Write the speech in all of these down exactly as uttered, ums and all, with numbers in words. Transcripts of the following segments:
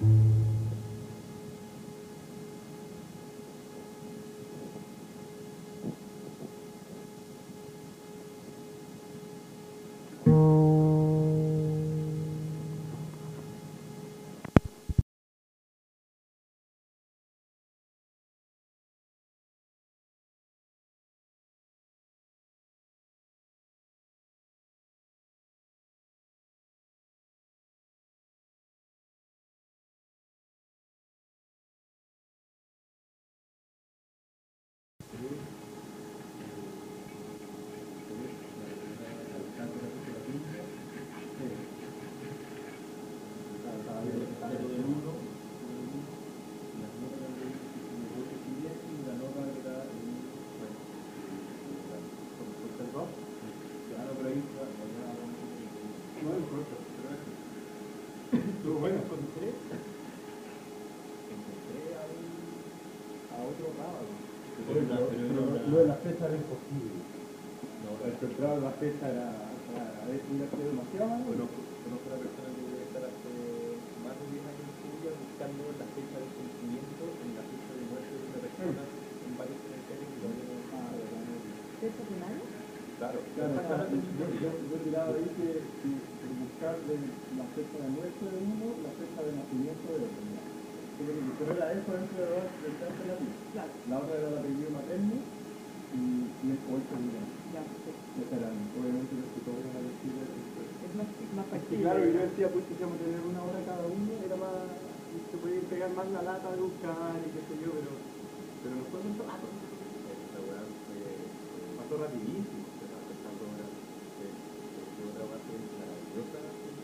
Estuvo bueno, encontré, encontré a, un, a otro rábano. Pero Pero, pero, pero, pero pero lo de la fecha era imposible. no, Encontrar la fecha era, a ver, hubiera sido demasiado. conozco, conozco a una persona que debe estar hace más de diez años en Cuba buscando la fecha de vencimiento en la fecha de muerte de una persona en varios cementerios que todavía no ah, ¿Fecha de año? claro, Claro, o sea, yo, yo, yo tiraba ahí que, que, que buscar de la fecha de muerte de uno, la fecha de nacimiento de otro. ¿No? Pero era eso dentro de las alternativas. Claro. La otra era el apellido materno y, y el o el segundo. Ya, perfecto. Esa eran, obviamente, los que todos iban a decir. Es más, es más Sí, factible. claro, y yo decía, pues que íbamos a tener una hora cada uno, era más, se podía pegar más la lata de buscar y qué sé yo, pero, pero no fue mucho rato. esta weá fue Pasó rapidísimo. pasando horas de otra base maravillosa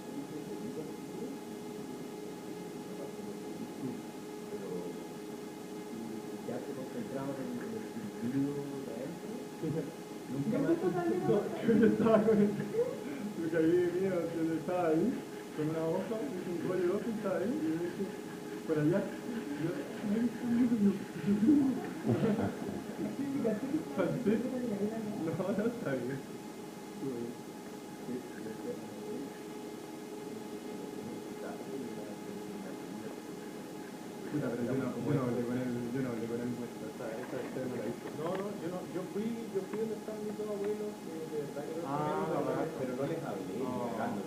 pero quedarse concentrado en el sentido de adentro nunca más No, yo estaba con el, me caí de miedo, yo estaba ahí, con una hoja, hice un gol de dos y estaba ahí, y yo dije, por allá, yo, ahí está el niño. ¿Falté? No, no está bien. Puta, pero yo no, yo no hablé con él, yo no hablé con él mucho, esta, esta historia me la hizo. no, no, yo no, yo fui, yo fui donde estaban mis dos abuelos, que de verdad que no Ah, sabían, no, pero no les hablé, no. cagando.